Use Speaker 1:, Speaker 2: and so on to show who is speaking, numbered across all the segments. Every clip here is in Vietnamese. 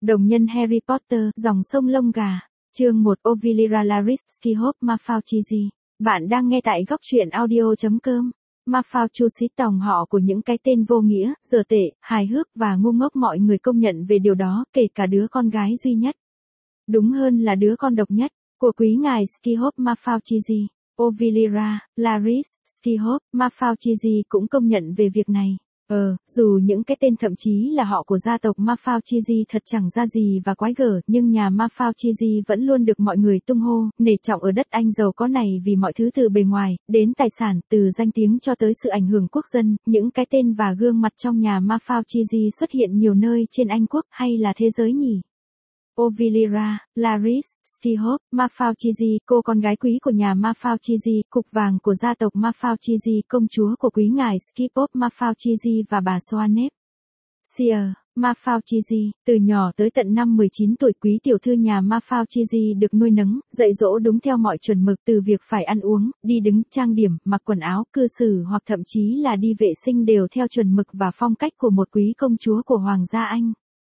Speaker 1: Đồng nhân Harry Potter, dòng sông lông gà. Chương 1 Ovilira Laris Skihop Mafauchizi. Bạn đang nghe tại góc truyện audio.com. Mafauchusit tòng họ của những cái tên vô nghĩa, dở tệ, hài hước và ngu ngốc, mọi người công nhận về điều đó, kể cả đứa con gái duy nhất. Đúng hơn là đứa con độc nhất, của quý ngài Skihop Mafauchizi. Ovilira Laris Skihop Mafauchizi cũng công nhận về việc này. Dù những cái tên thậm chí là họ của gia tộc Mafauchizi thật chẳng ra gì và quái gở, nhưng nhà Mafauchizi vẫn luôn được mọi người tung hô, nể trọng ở đất Anh giàu có này vì mọi thứ từ bề ngoài, đến tài sản, từ danh tiếng cho tới sự ảnh hưởng quốc dân, những cái tên và gương mặt trong nhà Mafauchizi xuất hiện nhiều nơi trên Anh quốc hay là thế giới nhỉ? Ovilira Laris Skihop Mafauchizi, cô con gái quý của nhà Mafauchizi, cục vàng của gia tộc Mafauchizi, công chúa của quý ngài Skihop Mafauchizi và bà Soanep Seer Mafauchizi. Từ nhỏ tới tận năm 19 tuổi, quý tiểu thư nhà Mafauchizi được nuôi nấng, dạy dỗ đúng theo mọi chuẩn mực, từ việc phải ăn uống, đi đứng, trang điểm, mặc quần áo, cư xử hoặc thậm chí là đi vệ sinh đều theo chuẩn mực và phong cách của một quý công chúa của Hoàng gia Anh.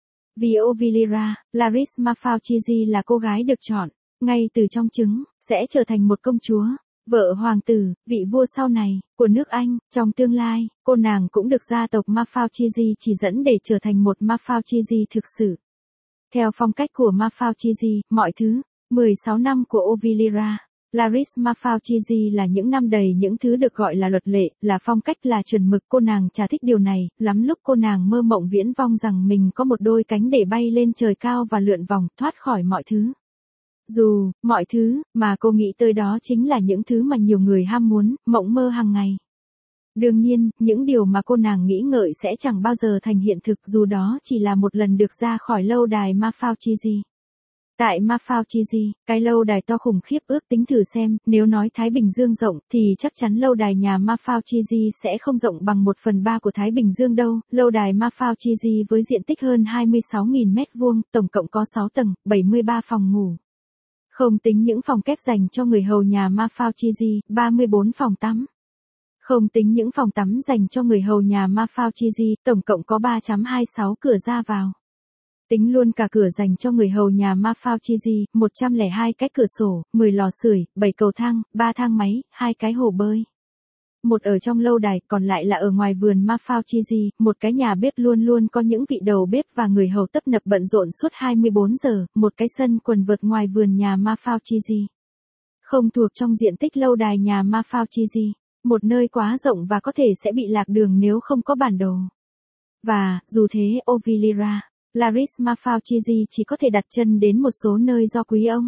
Speaker 1: Vì Ovilira Laris Mafauchizi là cô gái được chọn, ngay từ trong trứng, sẽ trở thành một công chúa, vợ hoàng tử, vị vua sau này, của nước Anh. Trong tương lai, cô nàng cũng được gia tộc Mafauchizi chỉ dẫn để trở thành một Mafauchizi thực sự. Theo phong cách của Mafauchizi, mọi thứ. 16 năm của Ovilira Laris Mafauchizi là những năm đầy những thứ được gọi là luật lệ, là phong cách, là chuẩn mực. Cô nàng chả thích điều này, lắm lúc cô nàng mơ mộng viễn vông rằng mình có một đôi cánh để bay lên trời cao và lượn vòng, thoát khỏi mọi thứ. Dù, mọi thứ, mà cô nghĩ tới đó chính là những thứ mà nhiều người ham muốn, mộng mơ hàng ngày. Đương nhiên, những điều mà cô nàng nghĩ ngợi sẽ chẳng bao giờ thành hiện thực, dù đó chỉ là một lần được ra khỏi lâu đài Mafauchizi. Tại Mafauchizi, cái lâu đài to khủng khiếp, ước tính thử xem, nếu nói Thái Bình Dương rộng, thì chắc chắn lâu đài nhà Mafauchizi sẽ không rộng bằng 1/3 của Thái Bình Dương đâu. Lâu đài Mafauchizi với diện tích hơn 26.000 mét vuông, tổng cộng có 6 tầng, 73 phòng ngủ. Không tính những phòng kép dành cho người hầu nhà Mafauchizi, 34 phòng tắm. Không tính những phòng tắm dành cho người hầu nhà Mafauchizi, tổng cộng có 3.26 cửa ra vào. Tính luôn cả cửa dành cho người hầu nhà Mafauchizi, 102 cái cửa sổ, 10 lò sưởi, 7 cầu thang, 3 thang máy, 2 cái hồ bơi. Một ở trong lâu đài, còn lại là ở ngoài vườn Mafauchizi, một cái nhà bếp luôn luôn có những vị đầu bếp và người hầu tấp nập bận rộn suốt 24 giờ, một cái sân quần vợt ngoài vườn nhà Mafauchizi. Không thuộc trong diện tích lâu đài nhà Mafauchizi, một nơi quá rộng và có thể sẽ bị lạc đường nếu không có bản đồ. Và, dù thế, Ovilira Laris Mafauchizi chỉ có thể đặt chân đến một số nơi do quý ông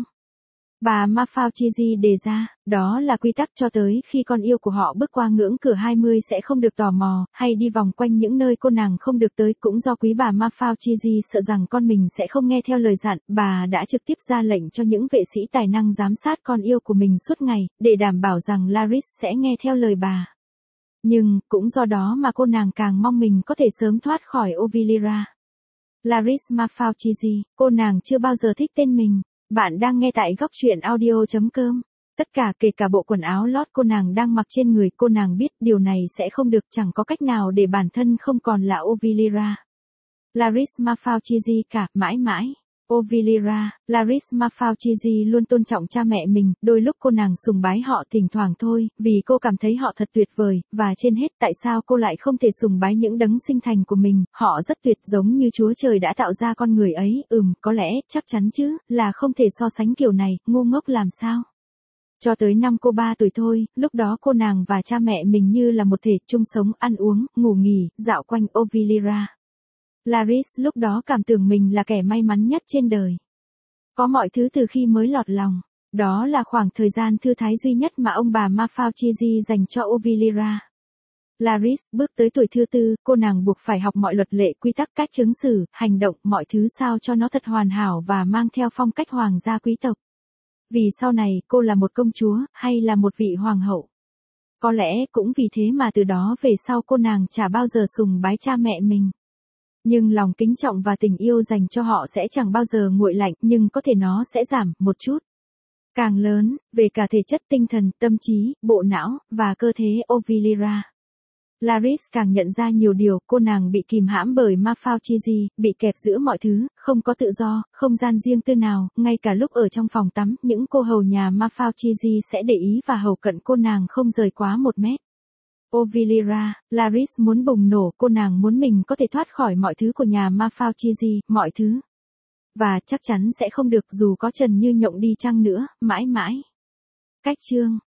Speaker 1: bà Mafauchizi đề ra, đó là quy tắc cho tới khi con yêu của họ bước qua ngưỡng cửa 20 sẽ không được tò mò, hay đi vòng quanh những nơi cô nàng không được tới. Cũng do quý bà Mafauchizi sợ rằng con mình sẽ không nghe theo lời dặn, bà đã trực tiếp ra lệnh cho những vệ sĩ tài năng giám sát con yêu của mình suốt ngày, để đảm bảo rằng Laris sẽ nghe theo lời bà. Nhưng, cũng do đó mà cô nàng càng mong mình có thể sớm thoát khỏi Ovilira Laris Mafauchizi. Cô nàng chưa bao giờ thích tên mình. Bạn đang nghe tại góc truyện audio.com. Tất cả, kể cả bộ quần áo lót cô nàng đang mặc trên người, cô nàng biết điều này sẽ không được, chẳng có cách nào để bản thân không còn là Ovilira Laris Mafauchizi cả, mãi mãi. Ovilira Laris Mafauchizi luôn tôn trọng cha mẹ mình, đôi lúc cô nàng sùng bái họ thỉnh thoảng thôi, vì cô cảm thấy họ thật tuyệt vời, và trên hết, tại sao cô lại không thể sùng bái những đấng sinh thành của mình, họ rất tuyệt, giống như Chúa Trời đã tạo ra con người ấy. Có lẽ, chắc chắn chứ, là không thể so sánh kiểu này, ngu ngốc làm sao. Cho tới năm cô 3 tuổi thôi, lúc đó cô nàng và cha mẹ mình như là một thể, chung sống, ăn uống, ngủ nghỉ, dạo quanh. Ovilira Laris lúc đó cảm tưởng mình là kẻ may mắn nhất trên đời. Có mọi thứ từ khi mới lọt lòng. Đó là khoảng thời gian thư thái duy nhất mà ông bà Mafauchizi dành cho Ovilira Laris. Bước tới tuổi thứ 4, cô nàng buộc phải học mọi luật lệ, quy tắc, cách ứng xử, hành động, mọi thứ sao cho nó thật hoàn hảo và mang theo phong cách hoàng gia quý tộc. Vì sau này, cô là một công chúa, hay là một vị hoàng hậu. Có lẽ cũng vì thế mà từ đó về sau cô nàng chả bao giờ sùng bái cha mẹ mình. Nhưng lòng kính trọng và tình yêu dành cho họ sẽ chẳng bao giờ nguội lạnh, nhưng có thể nó sẽ giảm một chút. Càng lớn, về cả thể chất, tinh thần, tâm trí, bộ não, và cơ thể. Ovilira Laris càng nhận ra nhiều điều, cô nàng bị kìm hãm bởi Mafalchiji, bị kẹp giữa mọi thứ, không có tự do, không gian riêng tư nào, ngay cả lúc ở trong phòng tắm, những cô hầu nhà Mafalchiji sẽ để ý và hầu cận cô nàng không rời quá 1 mét. Ovilira, Laris muốn bùng nổ, cô nàng muốn mình có thể thoát khỏi mọi thứ của nhà Mafalchiji, mọi thứ. Và chắc chắn sẽ không được dù có trần như nhộng đi chăng nữa, mãi mãi. Cách chương